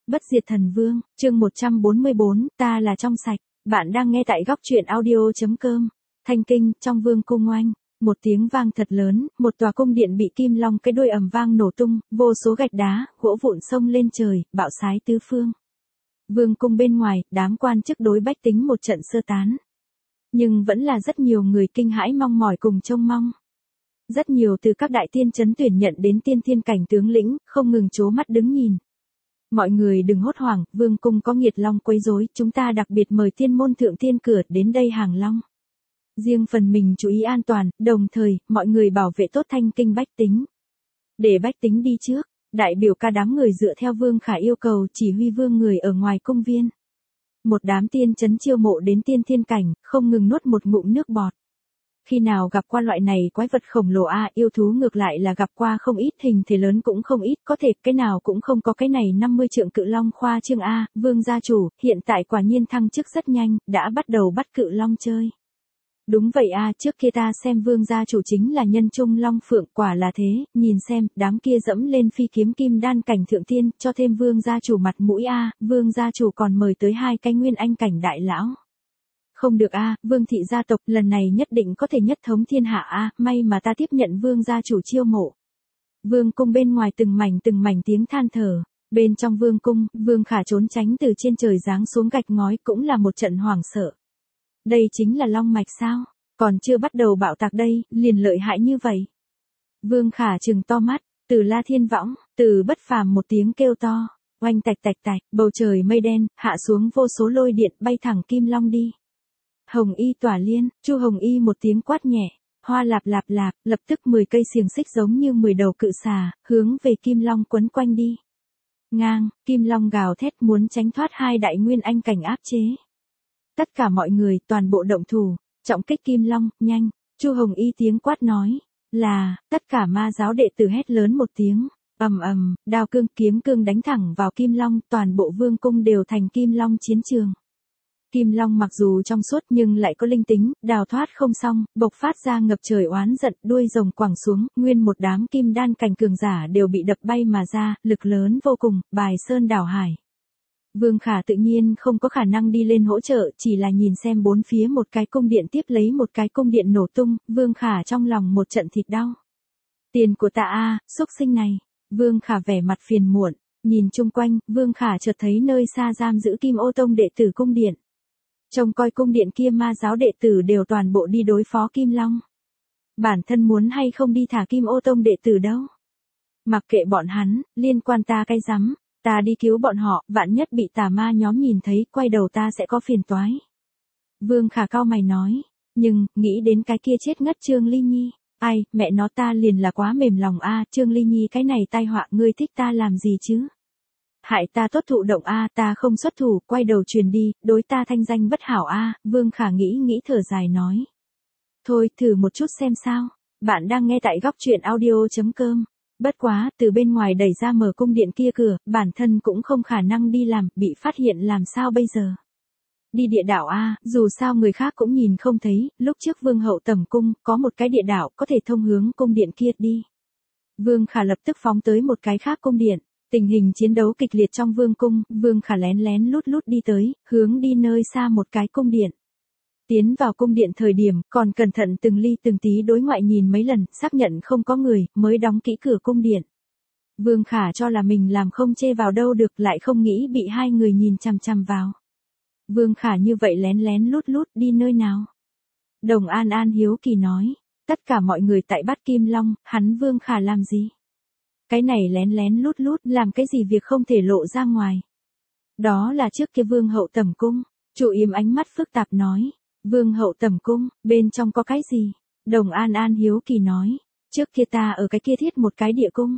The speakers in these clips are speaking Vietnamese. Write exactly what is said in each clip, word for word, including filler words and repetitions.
Bất diệt thần vương, chương một trăm bốn mươi bốn, ta là trong sạch. Bạn đang nghe tại góc truyện audio.com. Thanh kinh, trong vương cung oanh. Một tiếng vang thật lớn, một tòa cung điện bị kim long cái đuôi ầm vang nổ tung, vô số gạch đá, gỗ vụn xông lên trời, bạo sái tứ phương. Vương cung bên ngoài, đám quan chức đối bách tính một trận sơ tán. Nhưng vẫn là rất nhiều người kinh hãi mong mỏi cùng trông mong. Rất nhiều từ các đại tiên trấn tuyển nhận đến tiên thiên cảnh tướng lĩnh, không ngừng trố mắt đứng nhìn. Mọi người đừng hốt hoảng, vương cung có nghiệt long quấy rối, chúng ta đặc biệt mời tiên môn thượng tiên cửa đến đây hàng long. Riêng phần mình chú ý an toàn, đồng thời, mọi người bảo vệ tốt thanh kinh bách tính. Để bách tính đi trước, đại biểu ca đám người dựa theo Vương Khả yêu cầu chỉ huy vương người ở ngoài cung viên. Một đám tiên trấn chiêu mộ đến tiên thiên cảnh, không ngừng nuốt một ngụm nước bọt. Khi nào gặp qua loại này quái vật khổng lồ a, yêu thú ngược lại là gặp qua không ít, hình thể lớn cũng không ít, có thể cái nào cũng không có cái này năm mươi trượng cự long khoa trương a, Vương gia chủ, hiện tại quả nhiên thăng chức rất nhanh, đã bắt đầu bắt cự long chơi. Đúng vậy a, trước kia ta xem Vương gia chủ chính là nhân trung long phượng, quả là thế, nhìn xem, đám kia dẫm lên phi kiếm kim đan cảnh thượng tiên, cho thêm Vương gia chủ mặt mũi a, Vương gia chủ còn mời tới hai cái nguyên anh cảnh đại lão. Không được a, Vương thị gia tộc lần này nhất định có thể nhất thống thiên hạ a, may mà ta tiếp nhận Vương gia chủ chiêu mộ. Vương cung bên ngoài từng mảnh từng mảnh tiếng than thở, bên trong vương cung, Vương Khả trốn tránh từ trên trời giáng xuống gạch ngói cũng là một trận hoảng sợ. Đây chính là long mạch sao? Còn chưa bắt đầu bạo tạc đây, liền lợi hại như vậy. Vương Khả trừng to mắt, từ La Thiên Võng, từ Bất Phàm một tiếng kêu to, oanh tạch tạch tạch, bầu trời mây đen, hạ xuống vô số lôi điện bay thẳng kim long đi. Hồng Y tỏa liên, Chu Hồng Y một tiếng quát nhẹ, hoa lạp lạp lạp, lập tức mười cây xiềng xích giống như mười đầu cự xà, hướng về kim long quấn quanh đi. Ngang, kim long gào thét muốn tránh thoát hai đại nguyên anh cảnh áp chế. Tất cả mọi người toàn bộ động thủ, trọng kích kim long, nhanh, Chu Hồng Y tiếng quát nói, là, tất cả ma giáo đệ tử hét lớn một tiếng, ầm ầm, đao cương kiếm cương đánh thẳng vào kim long, toàn bộ vương cung đều thành kim long chiến trường. Kim long mặc dù trong suốt nhưng lại có linh tính, đào thoát không xong, bộc phát ra ngập trời oán giận, đuôi rồng quẳng xuống, nguyên một đám kim đan cảnh cường giả đều bị đập bay mà ra, lực lớn vô cùng, bài sơn đảo hải. Vương Khả tự nhiên không có khả năng đi lên hỗ trợ, chỉ là nhìn xem bốn phía một cái cung điện tiếp lấy một cái cung điện nổ tung, Vương Khả trong lòng một trận thịt đau. Tiền của ta a, xúc sinh này. Vương Khả vẻ mặt phiền muộn, nhìn chung quanh, Vương Khả chợt thấy nơi xa giam giữ Kim Ô Tông đệ tử cung điện. Trông coi cung điện kia ma giáo đệ tử đều toàn bộ đi đối phó Kim Long. Bản thân muốn hay không đi thả Kim Ô Tông đệ tử đâu. Mặc kệ bọn hắn, liên quan ta cái rắm. Ta đi cứu bọn họ, vạn nhất bị tà ma nhóm nhìn thấy, quay đầu ta sẽ có phiền toái. Vương Khả cau mày nói, nhưng, nghĩ đến cái kia chết ngất Trương Ly Nhi, ai, mẹ nó ta liền là quá mềm lòng a, Trương Ly Nhi cái này tai họa, ngươi thích ta làm gì chứ? Hại ta tốt thụ động a, ta không xuất thủ, quay đầu truyền đi, đối ta thanh danh bất hảo a, Vương Khả nghĩ nghĩ thở dài nói. Thôi, thử một chút xem sao, bạn đang nghe tại góc truyện audio.com. Bất quá, từ bên ngoài đẩy ra mở cung điện kia cửa, bản thân cũng không khả năng đi làm, bị phát hiện làm sao bây giờ. Đi địa đảo a, dù sao người khác cũng nhìn không thấy, lúc trước Vương hậu tẩm cung, có một cái địa đảo có thể thông hướng cung điện kia đi. Vương Khả lập tức phóng tới một cái khác cung điện, tình hình chiến đấu kịch liệt trong vương cung, Vương Khả lén lén lút lút đi tới, hướng đi nơi xa một cái cung điện. Tiến vào cung điện thời điểm, còn cẩn thận từng ly từng tí đối ngoại nhìn mấy lần, xác nhận không có người, mới đóng kỹ cửa cung điện. Vương Khả cho là mình làm không chê vào đâu được, lại không nghĩ bị hai người nhìn chằm chằm vào. Vương Khả như vậy lén lén lút lút đi nơi nào? Đồng An An hiếu kỳ nói, tất cả mọi người tại bắt Kim Long, hắn Vương Khả làm gì? Cái này lén lén lút lút làm cái gì việc không thể lộ ra ngoài? Đó là trước kia Vương hậu tẩm cung, Chu Yếm ánh mắt phức tạp nói. Vương hậu tẩm cung, bên trong có cái gì? Đồng An An hiếu kỳ nói, trước kia ta ở cái kia thiết một cái địa cung.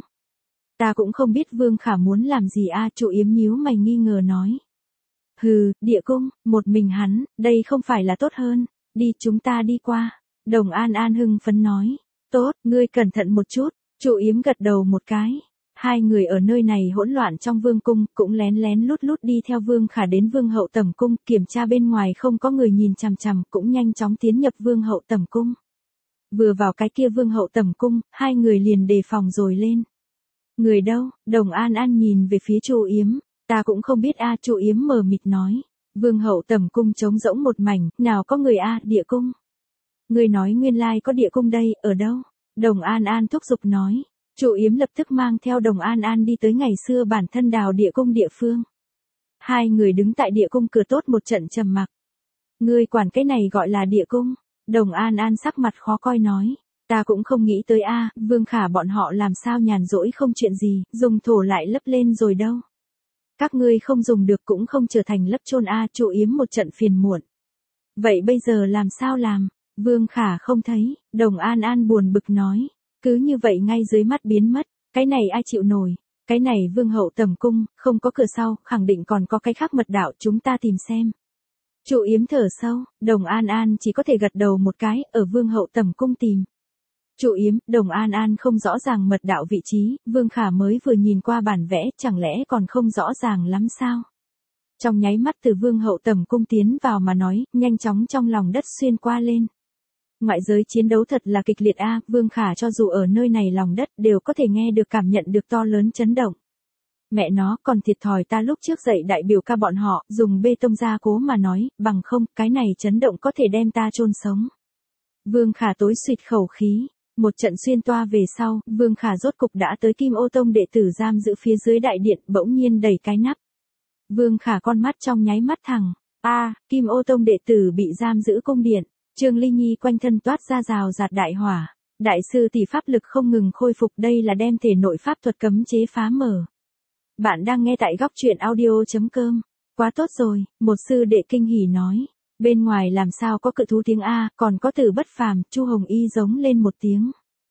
Ta cũng không biết Vương Khả muốn làm gì a, Chu Yếm nhíu mày nghi ngờ nói. Hừ, địa cung, một mình hắn, đây không phải là tốt hơn, đi chúng ta đi qua. Đồng An An hưng phấn nói, tốt, ngươi cẩn thận một chút, Chu Yếm gật đầu một cái. Hai người ở nơi này hỗn loạn trong vương cung, cũng lén lén lút lút đi theo Vương Khả đến Vương hậu tẩm cung, kiểm tra bên ngoài không có người nhìn chằm chằm, cũng nhanh chóng tiến nhập Vương hậu tẩm cung. Vừa vào cái kia Vương hậu tẩm cung, hai người liền đề phòng rồi lên. Người đâu? Đồng An An nhìn về phía Chu Yếm, Ta cũng không biết a, Chu Yếm mờ mịt nói. Vương hậu tẩm cung trống rỗng một mảnh, nào có người a, địa cung. Người nói nguyên lai có địa cung đây, ở đâu? Đồng An An thúc giục nói. Chu Yếm lập tức mang theo Đồng An An đi tới ngày xưa bản thân đào địa cung địa phương. Hai người đứng tại địa cung cửa tốt một trận trầm mặc. Ngươi quản cái này gọi là địa cung. Đồng An An sắc mặt khó coi nói. Ta cũng không nghĩ tới a, Vương Khả bọn họ làm sao nhàn rỗi không chuyện gì, dùng thổ lại lấp lên rồi đâu. Các ngươi không dùng được cũng không trở thành lấp chôn a, Chu Yếm một trận phiền muộn. Vậy bây giờ làm sao làm? Vương Khả không thấy, Đồng An An buồn bực nói. Cứ như vậy ngay dưới mắt biến mất, cái này ai chịu nổi? Cái này Vương hậu tẩm cung, không có cửa sau, khẳng định còn có cái khác mật đạo, chúng ta tìm xem. Chu Yếm thở sâu, Đồng An An chỉ có thể gật đầu một cái, ở Vương hậu tẩm cung tìm. Chu Yếm, Đồng An An không rõ ràng mật đạo vị trí, Vương Khả mới vừa nhìn qua bản vẽ, chẳng lẽ còn không rõ ràng lắm sao? Trong nháy mắt từ Vương hậu tẩm cung tiến vào mà nói, nhanh chóng trong lòng đất xuyên qua lên. Ngoại giới chiến đấu thật là kịch liệt a, Vương Khả cho dù ở nơi này lòng đất đều có thể nghe được cảm nhận được to lớn chấn động. Mẹ nó còn thiệt thòi ta lúc trước dạy đại biểu ca bọn họ, dùng bê tông gia cố mà nói, bằng không, cái này chấn động có thể đem ta chôn sống. Vương Khả tối suýt khẩu khí, một trận xuyên toa về sau, Vương Khả rốt cục đã tới Kim Ô Tông đệ tử giam giữ phía dưới đại điện, bỗng nhiên đẩy cái nắp. Vương Khả con mắt trong nháy mắt thẳng, a, Kim Ô Tông đệ tử bị giam giữ cung điện. Trương Ly Nhi quanh thân toát ra rào rạt đại hỏa, đại sư tỷ pháp lực không ngừng khôi phục, đây là đem thể nội pháp thuật cấm chế phá mở. Bạn đang nghe tại góc truyện audio chấm com. Quá tốt rồi, một sư đệ kinh hỉ nói. Bên ngoài làm sao có cự thú tiếng A, còn có từ bất phàm, Chu Hồng Y giống lên một tiếng.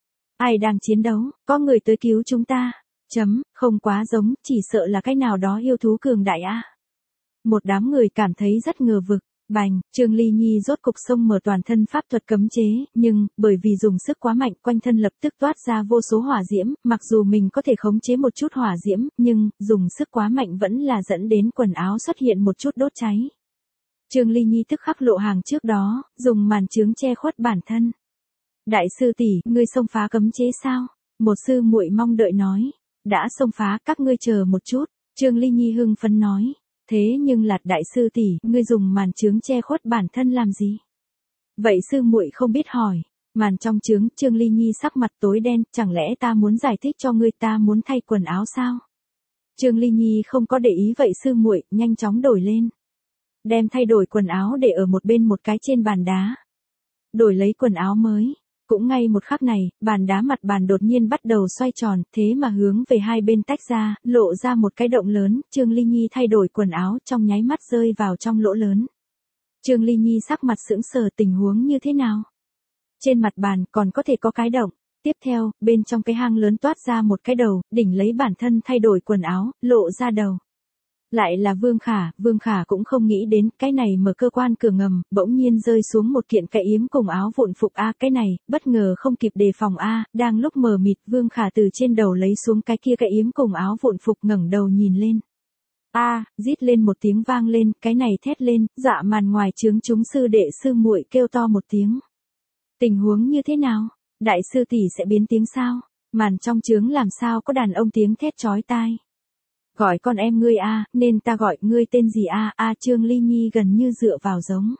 Ai đang chiến đấu, có người tới cứu chúng ta. Chấm, không quá giống, chỉ sợ là cái nào đó yêu thú cường đại A. Một đám người cảm thấy rất ngờ vực. Bành, Trương Ly Nhi rốt cục xông mở toàn thân pháp thuật cấm chế, nhưng, bởi vì dùng sức quá mạnh, quanh thân lập tức toát ra vô số hỏa diễm, mặc dù mình có thể khống chế một chút hỏa diễm, nhưng, dùng sức quá mạnh vẫn là dẫn đến quần áo xuất hiện một chút đốt cháy. Trương Ly Nhi tức khắc lộ hàng trước đó, dùng màn chướng che khuất bản thân. Đại sư tỷ, ngươi xông phá cấm chế sao? Một sư muội mong đợi nói. Đã xông phá, các ngươi chờ một chút, Trương Ly Nhi hưng phấn nói. Thế nhưng Lạt đại sư tỷ, ngươi dùng màn chướng che khuất bản thân làm gì? Vậy sư muội không biết hỏi, màn trong chướng, Trương Ly Nhi sắc mặt tối đen, chẳng lẽ ta muốn giải thích cho ngươi, ta muốn thay quần áo sao? Trương Ly Nhi không có để ý vậy sư muội, nhanh chóng đổi lên. Đem thay đổi quần áo để ở một bên một cái trên bàn đá. Đổi lấy quần áo mới. Cũng ngay một khắc này, bàn đá mặt bàn đột nhiên bắt đầu xoay tròn, thế mà hướng về hai bên tách ra, lộ ra một cái động lớn, Trương Ly Nhi thay đổi quần áo, trong nháy mắt rơi vào trong lỗ lớn. Trương Ly Nhi sắc mặt sững sờ, tình huống như thế nào? Trên mặt bàn còn có thể có cái động. Tiếp theo, bên trong cái hang lớn toát ra một cái đầu, đỉnh lấy bản thân thay đổi quần áo, lộ ra đầu. Lại là Vương Khả, Vương Khả cũng không nghĩ đến, cái này mở cơ quan cửa ngầm, bỗng nhiên rơi xuống một kiện cái yếm cùng áo vụn phục a, cái này, bất ngờ không kịp đề phòng a, đang lúc mờ mịt, Vương Khả từ trên đầu lấy xuống cái kia cái yếm cùng áo vụn phục, ngẩng đầu nhìn lên. A, rít lên một tiếng vang lên, cái này thét lên, dạ màn ngoài trướng chúng sư đệ sư muội kêu to một tiếng. Tình huống như thế nào? Đại sư tỷ sẽ biến tiếng sao? Màn trong trướng làm sao có đàn ông tiếng thét chói tai? Gọi con em ngươi a, nên ta gọi ngươi tên gì a? A Trương Ly Nhi gần như dựa vào giống.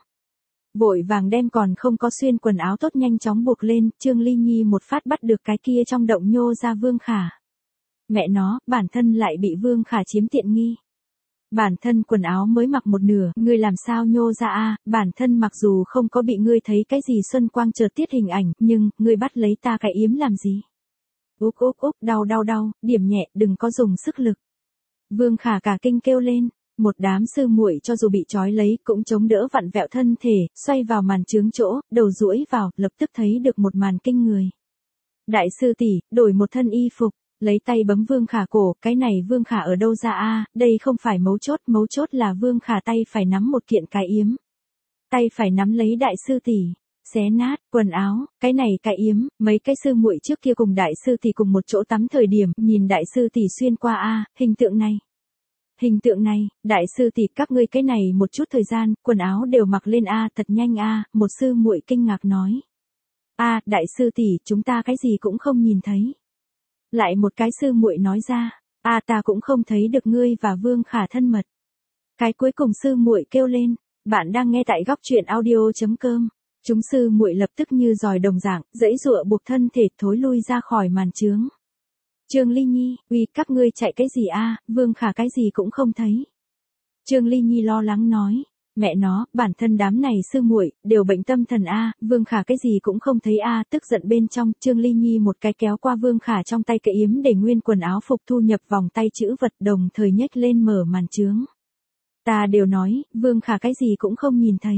Vội vàng đem còn không có xuyên quần áo tốt nhanh chóng buộc lên, Trương Ly Nhi một phát bắt được cái kia trong động nhô ra Vương Khả. Mẹ nó, bản thân lại bị Vương Khả chiếm tiện nghi. Bản thân quần áo mới mặc một nửa, ngươi làm sao nhô ra a? Bản thân mặc dù không có bị ngươi thấy cái gì xuân quang chợt tiết hình ảnh, nhưng, ngươi bắt lấy ta cái yếm làm gì? Úp úp úp, đau đau đau, điểm nhẹ, đừng có dùng sức lực. Vương Khả cả kinh kêu lên, một đám sư muội cho dù bị trói lấy cũng chống đỡ vặn vẹo thân thể, xoay vào màn chướng chỗ, đầu duỗi vào, lập tức thấy được một màn kinh người. Đại sư tỷ, đổi một thân y phục, lấy tay bấm Vương Khả cổ, cái này Vương Khả ở đâu ra a? Đây không phải mấu chốt, mấu chốt là Vương Khả tay phải nắm một kiện cái yếm. Tay phải nắm lấy đại sư tỷ, xé nát quần áo, cái này cái yếm, mấy cái sư muội trước kia cùng đại sư tỷ cùng một chỗ tắm thời điểm, nhìn đại sư tỷ xuyên qua a, hình tượng này. Hình tượng này, đại sư tỷ các ngươi cái này một chút thời gian, quần áo đều mặc lên a, thật nhanh a, một sư muội kinh ngạc nói. A, đại sư tỷ, chúng ta cái gì cũng không nhìn thấy. Lại một cái sư muội nói ra, A ta cũng không thấy được ngươi và Vương Khả thân mật. Cái cuối cùng sư muội kêu lên, bạn đang nghe tại góc truyện audio.com. Chúng sư muội lập tức như giòi đồng dạng, giãy giụa buộc thân thể thối lui ra khỏi màn chướng. Trương Ly Nhi, uy các ngươi chạy cái gì a? Vương Khả cái gì cũng không thấy. Trương Ly Nhi lo lắng nói, mẹ nó, bản thân đám này sư muội đều bệnh tâm thần a, Vương Khả cái gì cũng không thấy a, tức giận bên trong, Trương Ly Nhi một cái kéo qua Vương Khả trong tay cái yếm để nguyên quần áo phục thu nhập vòng tay chữ vật, đồng thời nhếch lên mở màn chướng. Ta đều nói, Vương Khả cái gì cũng không nhìn thấy.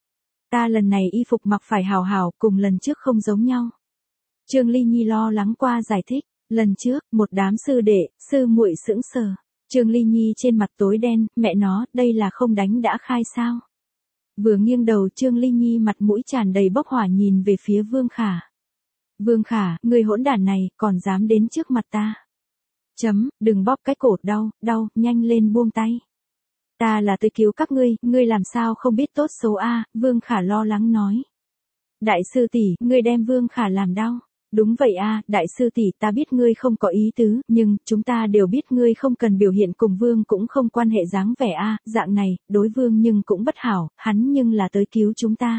Ta lần này y phục mặc phải hào hào, cùng lần trước không giống nhau. Trương Ly Nhi lo lắng qua giải thích, lần trước, một đám sư đệ, sư muội sững sờ. Trương Ly Nhi trên mặt tối đen, mẹ nó, đây là không đánh đã khai sao? Vừa nghiêng đầu Trương Ly Nhi mặt mũi tràn đầy bốc hỏa nhìn về phía Vương Khả. Vương Khả, người hỗn đản này, còn dám đến trước mặt ta. Chấm, đừng bóp cái cổ, đau, đau, nhanh lên buông tay. Ta là tới cứu các ngươi, ngươi làm sao không biết tốt xấu a? Vương Khả lo lắng nói. Đại sư tỷ, ngươi đem Vương Khả làm đau. Đúng vậy a, đại sư tỷ, ta biết ngươi không có ý tứ, nhưng chúng ta đều biết ngươi không cần biểu hiện cùng Vương cũng không quan hệ dáng vẻ a, dạng này, đối Vương nhưng cũng bất hảo, hắn nhưng là tới cứu chúng ta.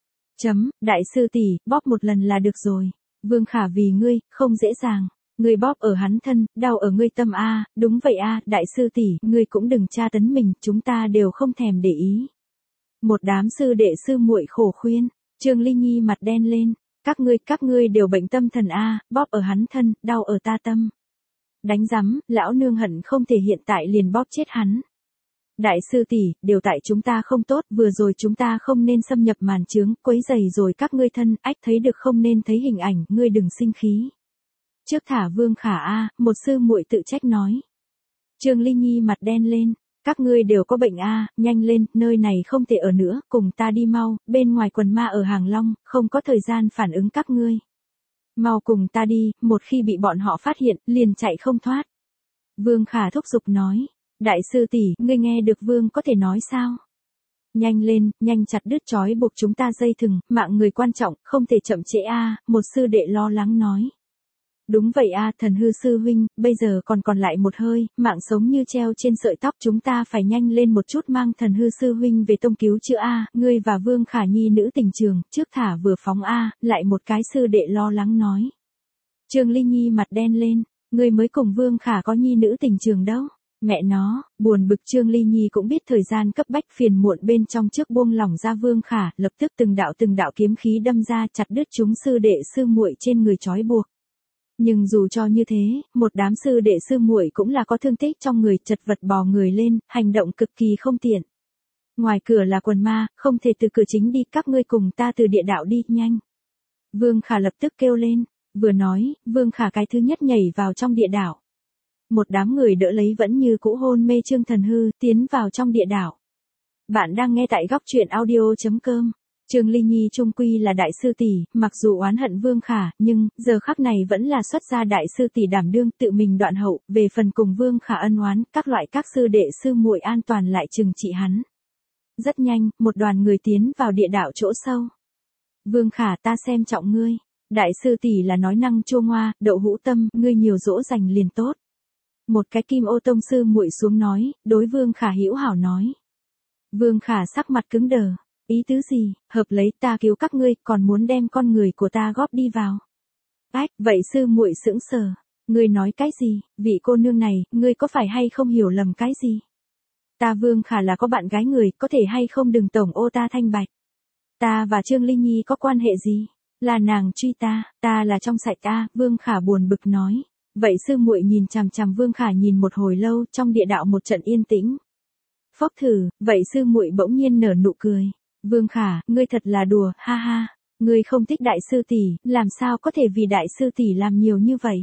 Chấm, đại sư tỷ, bóp một lần là được rồi. Vương Khả vì ngươi, không dễ dàng. Ngươi bóp ở hắn thân, đau ở ngươi tâm a, đúng vậy a, đại sư tỷ, ngươi cũng đừng tra tấn mình, chúng ta đều không thèm để ý. Một đám sư đệ sư muội khổ khuyên, Trương Ly Nhi mặt đen lên. Các ngươi, các ngươi đều bệnh tâm thần a, bóp ở hắn thân, đau ở ta tâm. Đánh rắm, lão nương hận không thể hiện tại liền bóp chết hắn. Đại sư tỷ, đều tại chúng ta không tốt, vừa rồi chúng ta không nên xâm nhập màn chướng, quấy rầy rồi các ngươi thân, ách thấy được không nên thấy hình ảnh, ngươi đừng sinh khí. Trước thả Vương Khả a, một sư muội tự trách nói. Trương Ly Nhi mặt đen lên. Các ngươi đều có bệnh a, nhanh lên, nơi này không thể ở nữa, cùng ta đi mau, bên ngoài quần ma ở Hàng Long, không có thời gian phản ứng các ngươi. Mau cùng ta đi, một khi bị bọn họ phát hiện, liền chạy không thoát. Vương Khả thúc giục nói, đại sư tỷ, ngươi nghe được Vương có thể nói sao? Nhanh lên, nhanh chặt đứt trói buộc chúng ta dây thừng, mạng người quan trọng, không thể chậm trễ a, một sư đệ lo lắng nói. Đúng vậy a, Thần Hư sư huynh, bây giờ còn còn lại một hơi, mạng sống như treo trên sợi tóc, chúng ta phải nhanh lên một chút mang Thần Hư sư huynh về tông cứu chữa a, ngươi và Vương Khả nhi nữ tình trường, trước thả vừa phóng a, lại một cái sư đệ lo lắng nói. Trương Ly Nhi mặt đen lên, ngươi mới cùng Vương Khả có nhi nữ tình trường đâu. Mẹ nó, buồn bực Trương Ly Nhi cũng biết thời gian cấp bách phiền muộn bên trong trước buông lỏng ra Vương Khả, lập tức từng đạo từng đạo kiếm khí đâm ra chặt đứt chúng sư đệ sư muội trên người trói buộc. Nhưng dù cho như thế, một đám sư đệ sư muội cũng là có thương tích trong người, chật vật bò người lên, hành động cực kỳ không tiện. Ngoài cửa là quần ma, không thể từ cửa chính đi, các ngươi cùng ta từ địa đạo đi, nhanh. Vương Khả lập tức kêu lên, vừa nói, Vương Khả cái thứ nhất nhảy vào trong địa đạo. Một đám người đỡ lấy vẫn như cũ hôn mê Trương Thần Hư, tiến vào trong địa đạo. Bạn đang nghe tại góc truyện audio.com. Trương Ly Nhi trung quy là đại sư tỷ, mặc dù oán hận Vương Khả, nhưng, giờ khắc này vẫn là xuất ra đại sư tỷ đảm đương, tự mình đoạn hậu, về phần cùng Vương Khả ân oán, các loại các sư đệ sư muội an toàn lại trừng trị hắn. Rất nhanh, một đoàn người tiến vào địa đạo chỗ sâu. Vương Khả, ta xem trọng ngươi. Đại sư tỷ là nói năng chua ngoa, đậu hũ tâm, ngươi nhiều dỗ dành liền tốt. Một cái kim ô tông sư muội xuống nói, đối Vương Khả hữu hảo nói. Vương Khả sắc mặt cứng đờ. Ý tứ gì, hợp lấy ta cứu các ngươi, còn muốn đem con người của ta góp đi vào. Ách, vậy sư muội sững sờ. Ngươi nói cái gì, vị cô nương này, ngươi có phải hay không hiểu lầm cái gì? Ta Vương Khả là có bạn gái người, có thể hay không đừng tổng ô ta thanh bạch. Ta và Trương Ly Nhi có quan hệ gì? Là nàng truy ta, ta là trong sạch ta, Vương Khả buồn bực nói. Vậy sư muội nhìn chằm chằm Vương Khả nhìn một hồi lâu, trong địa đạo một trận yên tĩnh. Phốc thử, vậy sư muội bỗng nhiên nở nụ cười. Vương Khả, ngươi thật là đùa, ha ha, ngươi không thích đại sư tỷ, làm sao có thể vì đại sư tỷ làm nhiều như vậy?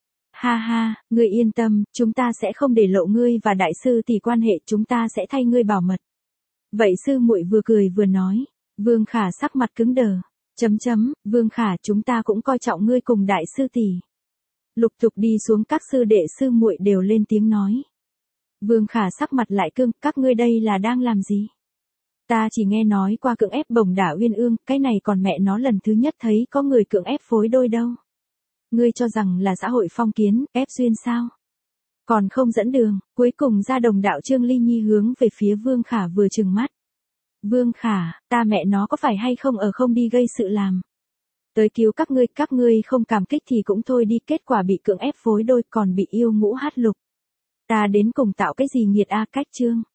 Ha ha, ngươi yên tâm, chúng ta sẽ không để lộ ngươi và đại sư tỷ quan hệ, chúng ta sẽ thay ngươi bảo mật. Vậy sư muội vừa cười vừa nói, Vương Khả sắc mặt cứng đờ, chấm chấm, Vương Khả chúng ta cũng coi trọng ngươi cùng đại sư tỷ. Lục tục đi xuống các sư đệ sư muội đều lên tiếng nói. Vương Khả sắc mặt lại cương, các ngươi đây là đang làm gì? Ta chỉ nghe nói qua cưỡng ép bổng đả Uyên Ương, cái này còn mẹ nó lần thứ nhất thấy có người cưỡng ép phối đôi đâu. Ngươi cho rằng là xã hội phong kiến, ép duyên sao? Còn không dẫn đường, cuối cùng ra đồng đạo Trương Ly Nhi hướng về phía Vương Khả vừa trừng mắt. Vương Khả, ta mẹ nó có phải hay không ở không đi gây sự làm. Tới cứu các ngươi, các ngươi không cảm kích thì cũng thôi đi, kết quả bị cưỡng ép phối đôi còn bị yêu ngũ hát lục. Ta đến cùng tạo cái gì nghiệt a cách Trương.